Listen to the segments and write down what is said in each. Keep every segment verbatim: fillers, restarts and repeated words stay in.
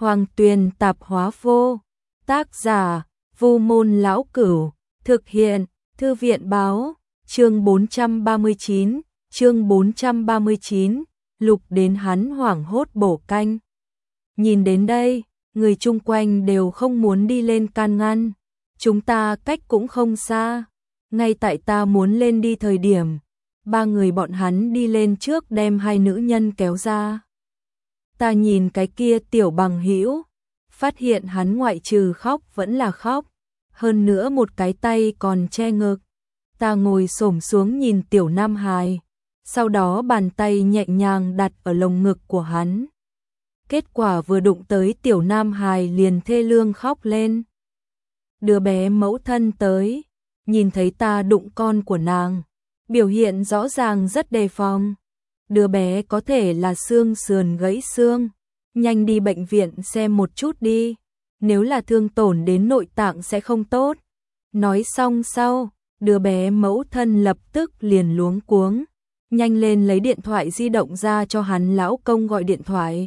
Hoàng Tuyền Tạp Hóa Vô. Tác giả: Vu Môn Lão Cửu. Thực hiện: Thư viện Báo. Chương bốn trăm ba mươi chín. Chương bốn trăm ba mươi chín. Lục đến hắn hoảng hốt bổ canh. Nhìn đến đây, người chung quanh đều không muốn đi lên can ngăn. Chúng ta cách cũng không xa. Ngay tại ta muốn lên đi thời điểm, ba người bọn hắn đi lên trước đem hai nữ nhân kéo ra. Ta nhìn cái kia tiểu bằng hữu, phát hiện hắn ngoại trừ khóc vẫn là khóc, hơn nữa một cái tay còn che ngực. Ta ngồi xổm xuống nhìn tiểu nam hài, sau đó bàn tay nhẹ nhàng đặt ở lồng ngực của hắn. Kết quả vừa đụng tới tiểu nam hài liền thê lương khóc lên. Đứa bé mẫu thân tới, nhìn thấy ta đụng con của nàng, biểu hiện rõ ràng rất đề phòng. Đứa bé có thể là xương sườn gãy xương, nhanh đi bệnh viện xem một chút đi, nếu là thương tổn đến nội tạng sẽ không tốt. Nói xong sau, đứa bé mẫu thân lập tức liền luống cuống, nhanh lên lấy điện thoại di động ra cho hắn lão công gọi điện thoại.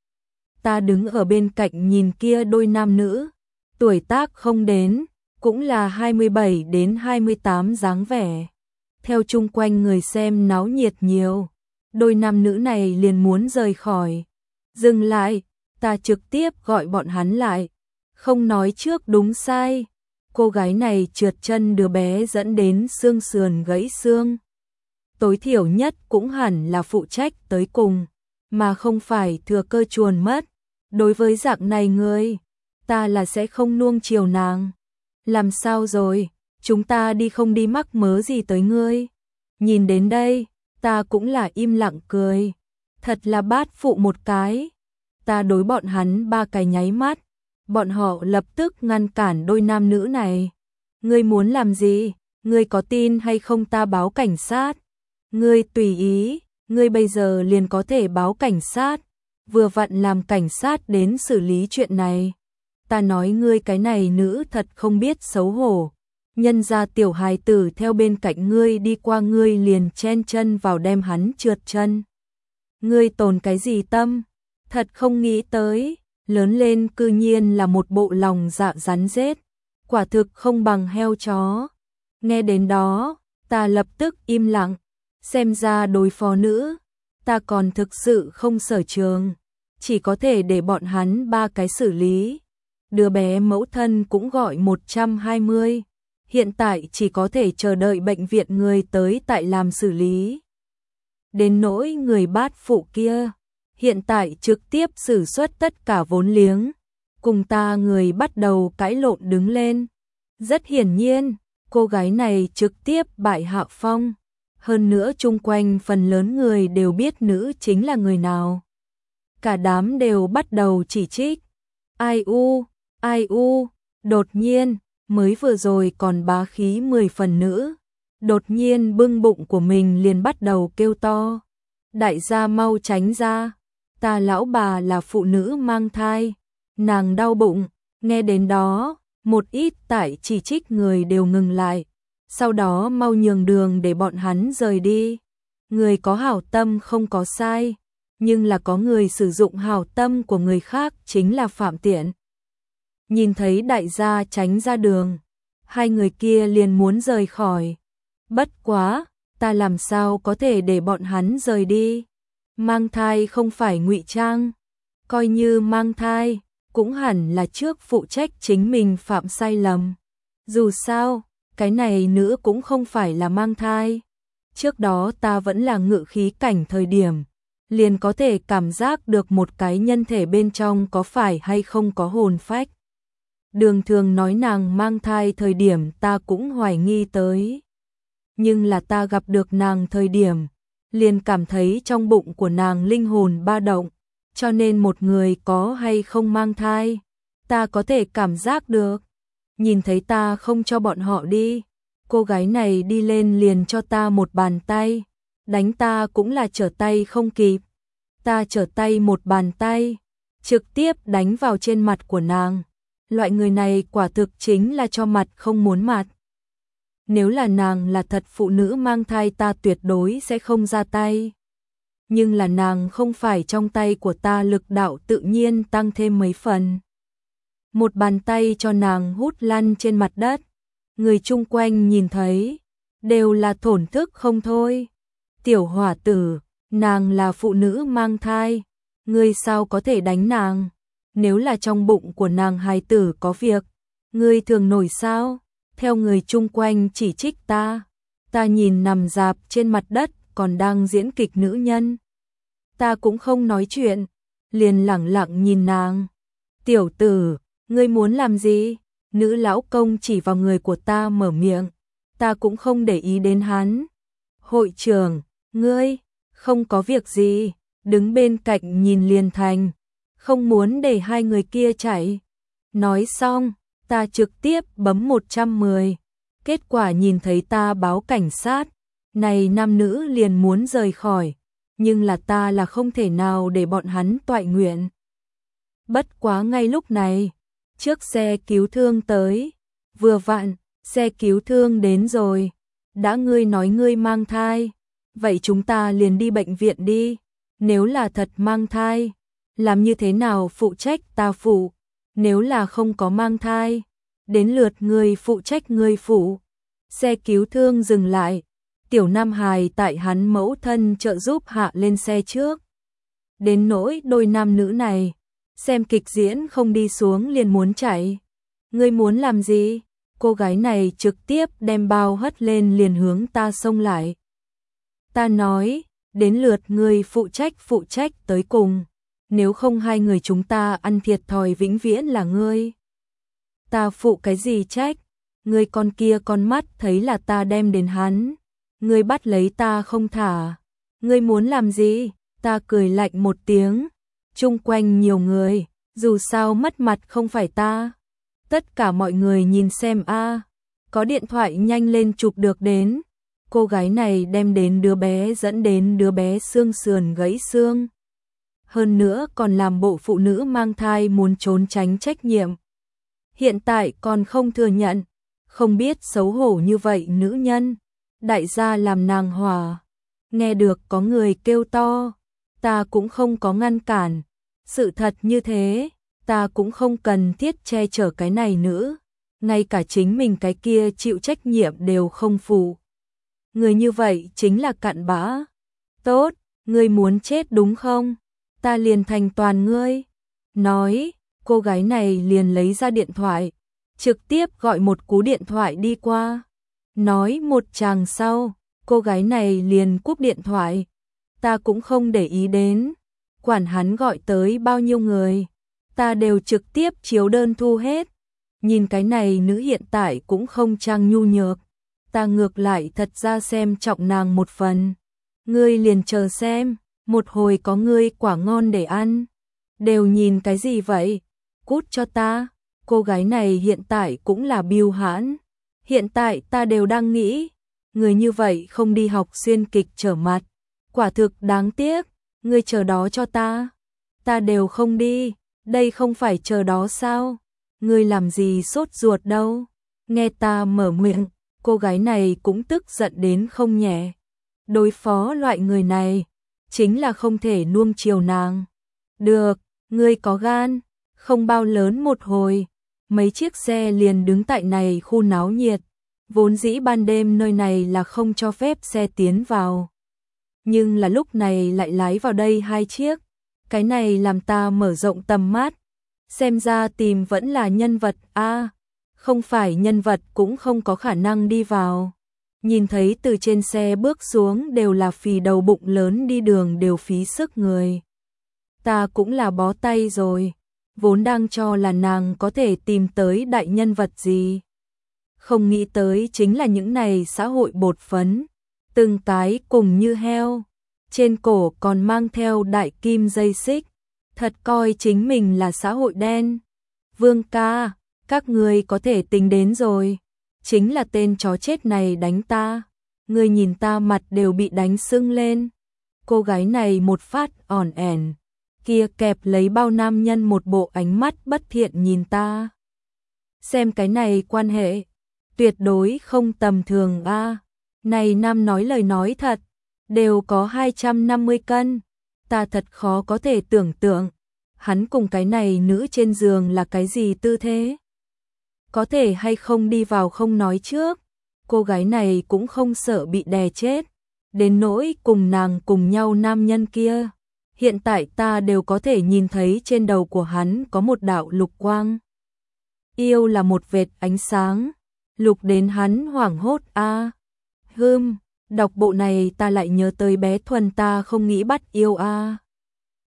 Ta đứng ở bên cạnh nhìn kia đôi nam nữ, tuổi tác không đến, cũng là hai mươi bảy đến hai mươi tám dáng vẻ. Theo chung quanh người xem náo nhiệt nhiều, đôi nam nữ này liền muốn rời khỏi. Dừng lại, ta trực tiếp gọi bọn hắn lại, không nói trước đúng sai. Cô gái này trượt chân đứa bé dẫn đến xương sườn gãy xương. Tối thiểu nhất cũng hẳn là phụ trách tới cùng, mà không phải thừa cơ chuồn mất. Đối với dạng này người, ta là sẽ không nuông chiều nàng. Làm sao rồi, chúng ta đi không đi mắc mớ gì tới ngươi. Nhìn đến đây, ta cũng là im lặng cười. Thật là bát phụ một cái. Ta đối bọn hắn ba cái nháy mắt, bọn họ lập tức ngăn cản đôi nam nữ này. Ngươi muốn làm gì? Ngươi có tin hay không ta báo cảnh sát? Ngươi tùy ý, ngươi bây giờ liền có thể báo cảnh sát. Vừa vặn làm cảnh sát đến xử lý chuyện này. Ta nói ngươi cái này nữ thật không biết xấu hổ. Nhân ra tiểu hài tử theo bên cạnh ngươi đi qua ngươi liền chen chân vào đem hắn trượt chân. Ngươi tồn cái gì tâm? Thật không nghĩ tới, lớn lên cư nhiên là một bộ lòng dạ rắn rết, quả thực không bằng heo chó. Nghe đến đó, ta lập tức im lặng, xem ra đối phó nữ, ta còn thực sự không sở trường, chỉ có thể để bọn hắn ba cái xử lý. Đứa bé mẫu thân cũng gọi một trăm hai mươi, hiện tại chỉ có thể chờ đợi bệnh viện người tới tại làm xử lý. Đến nỗi người bát phụ kia, hiện tại trực tiếp sử xuất tất cả vốn liếng, cùng ta người bắt đầu cãi lộn đứng lên. Rất hiển nhiên, cô gái này trực tiếp bại hạ phong, hơn nữa chung quanh phần lớn người đều biết nữ chính là người nào. Cả đám đều bắt đầu chỉ trích. Ai u, ai u, đột nhiên, mới vừa rồi còn bá khí mười phần nữ, đột nhiên bưng bụng của mình liền bắt đầu kêu to. Đại gia mau tránh ra, ta lão bà là phụ nữ mang thai, nàng đau bụng. Nghe đến đó, một ít tại chỉ trích người đều ngừng lại, sau đó mau nhường đường để bọn hắn rời đi. Người có hảo tâm không có sai, nhưng là có người sử dụng hảo tâm của người khác chính là phạm tiện. Nhìn thấy đại gia tránh ra đường, hai người kia liền muốn rời khỏi. Bất quá, ta làm sao có thể để bọn hắn rời đi? Mang thai không phải ngụy trang, coi như mang thai, cũng hẳn là trước phụ trách chính mình phạm sai lầm. Dù sao, cái này nữ cũng không phải là mang thai. Trước đó ta vẫn là ngự khí cảnh thời điểm, liền có thể cảm giác được một cái nhân thể bên trong có phải hay không có hồn phách. Đường thường nói nàng mang thai thời điểm ta cũng hoài nghi tới. Nhưng là ta gặp được nàng thời điểm, liền cảm thấy trong bụng của nàng linh hồn ba động, cho nên một người có hay không mang thai, ta có thể cảm giác được. Nhìn thấy ta không cho bọn họ đi, cô gái này đi lên liền cho ta một bàn tay, đánh ta cũng là trở tay không kịp. Ta trở tay một bàn tay, trực tiếp đánh vào trên mặt của nàng. Loại người này quả thực chính là cho mặt không muốn mặt. Nếu là nàng là thật phụ nữ mang thai ta tuyệt đối sẽ không ra tay. nhưng là nàng không phải trong tay của ta, lực đạo tự nhiên tăng thêm mấy phần. Một bàn tay cho nàng hút lăn trên mặt đất, người chung quanh nhìn thấy, đều là thổn thức không thôi. Tiểu hỏa tử, nàng là phụ nữ mang thai, ngươi sao có thể đánh nàng? Nếu là trong bụng của nàng hài tử có việc, ngươi thường nổi sao? Theo người chung quanh chỉ trích ta, ta nhìn nằm rạp trên mặt đất còn đang diễn kịch nữ nhân. Ta cũng không nói chuyện, liền lẳng lặng nhìn nàng. Tiểu tử, ngươi muốn làm gì? Nữ lão công chỉ vào người của ta mở miệng, ta cũng không để ý đến hắn. Hội trưởng, ngươi, không có việc gì, đứng bên cạnh nhìn liền thành, không muốn để hai người kia chạy. Nói xong, ta trực tiếp bấm một trăm mười, kết quả nhìn thấy ta báo cảnh sát, này nam nữ liền muốn rời khỏi, nhưng là ta là không thể nào để bọn hắn toại nguyện. Bất quá ngay lúc này, trước xe cứu thương tới, vừa vặn, xe cứu thương đến rồi, đã ngươi nói ngươi mang thai, vậy chúng ta liền đi bệnh viện đi, nếu là thật mang thai, làm như thế nào phụ trách ta phụ, nếu là không có mang thai, đến lượt ngươi phụ trách ngươi phụ. Xe cứu thương dừng lại, tiểu nam hài tại hắn mẫu thân trợ giúp hạ lên xe trước. Đến nỗi đôi nam nữ này, xem kịch diễn không đi xuống liền muốn chạy. Ngươi muốn làm gì? Cô gái này trực tiếp đem bao hất lên liền hướng ta xông lại. Ta nói, đến lượt ngươi phụ trách phụ trách tới cùng, nếu không hai người chúng ta ăn thiệt thòi vĩnh viễn là ngươi. Ta phụ cái gì trách? Ngươi con kia con mắt thấy là ta đem đến hắn, ngươi bắt lấy ta không thả. Ngươi muốn làm gì? Ta cười lạnh một tiếng, chung quanh nhiều người, dù sao mất mặt không phải ta. Tất cả mọi người nhìn xem a, có điện thoại nhanh lên chụp được đến. Cô gái này đem đến đứa bé dẫn đến đứa bé xương sườn gãy xương. Hơn nữa còn làm bộ phụ nữ mang thai muốn trốn tránh trách nhiệm. Hiện tại còn không thừa nhận, không biết xấu hổ như vậy nữ nhân. Đại gia làm nàng hòa. Nghe được có người kêu to, ta cũng không có ngăn cản. Sự thật như thế, ta cũng không cần thiết che chở cái này nữa. Ngay cả chính mình cái kia chịu trách nhiệm đều không phụ. Người như vậy chính là cặn bã. Tốt, ngươi muốn chết đúng không? Ta liền thành toàn ngươi. Nói, cô gái này liền lấy ra điện thoại, trực tiếp gọi một cú điện thoại đi qua. Nói một chàng sau, cô gái này liền cúp điện thoại. Ta cũng không để ý đến, quản hắn gọi tới bao nhiêu người, ta đều trực tiếp chiếu đơn thu hết. Nhìn cái này nữ hiện tại cũng không trang nhu nhược, ta ngược lại thật ra xem trọng nàng một phần. Ngươi liền chờ xem, một hồi có ngươi quả ngon để ăn. Đều nhìn cái gì vậy? Cút cho ta. Cô gái này hiện tại cũng là biêu hãn. Hiện tại ta đều đang nghĩ, người như vậy không đi học xuyên kịch trở mặt, quả thực đáng tiếc. Ngươi chờ đó cho ta. Ta đều không đi, đây không phải chờ đó sao? Ngươi làm gì sốt ruột đâu? Nghe ta mở miệng, cô gái này cũng tức giận đến không nhẹ. Đối phó loại người này, chính là không thể nuông chiều nàng. Được, ngươi có gan, không bao lớn một hồi, mấy chiếc xe liền đứng tại này khu náo nhiệt. Vốn dĩ ban đêm nơi này là không cho phép xe tiến vào. Nhưng là lúc này lại lái vào đây hai chiếc. Cái này làm ta mở rộng tầm mắt. Xem ra tìm vẫn là nhân vật a, à, không phải nhân vật cũng không có khả năng đi vào. Nhìn thấy từ trên xe bước xuống đều là phì đầu bụng lớn, đi đường đều phí sức người. Ta cũng là bó tay rồi, vốn đang cho là nàng có thể tìm tới đại nhân vật gì. Không nghĩ tới chính là những này xã hội bột phấn, từng cái cùng như heo, trên cổ còn mang theo đại kim dây xích, thật coi chính mình là xã hội đen. Vương ca, các người có thể tính đến rồi, chính là tên chó chết này đánh ta, người nhìn ta mặt đều bị đánh sưng lên. Cô gái này một phát ỏn ẻn, kia kẹp lấy bao nam nhân một bộ ánh mắt bất thiện nhìn ta. Xem cái này quan hệ, tuyệt đối không tầm thường a. Này nam nói lời nói thật, đều có hai trăm năm mươi cân. Ta thật khó có thể tưởng tượng, hắn cùng cái này nữ trên giường là cái gì tư thế. Có thể hay không đi vào không nói trước, cô gái này cũng không sợ bị đè chết, đến nỗi cùng nàng cùng nhau nam nhân kia. Hiện tại ta đều có thể nhìn thấy trên đầu của hắn có một đạo lục quang. Yêu là một vệt ánh sáng, lục đến hắn hoảng hốt a. À. Hừm, đọc bộ này ta lại nhớ tới bé Thuần ta không nghĩ bắt yêu a. À.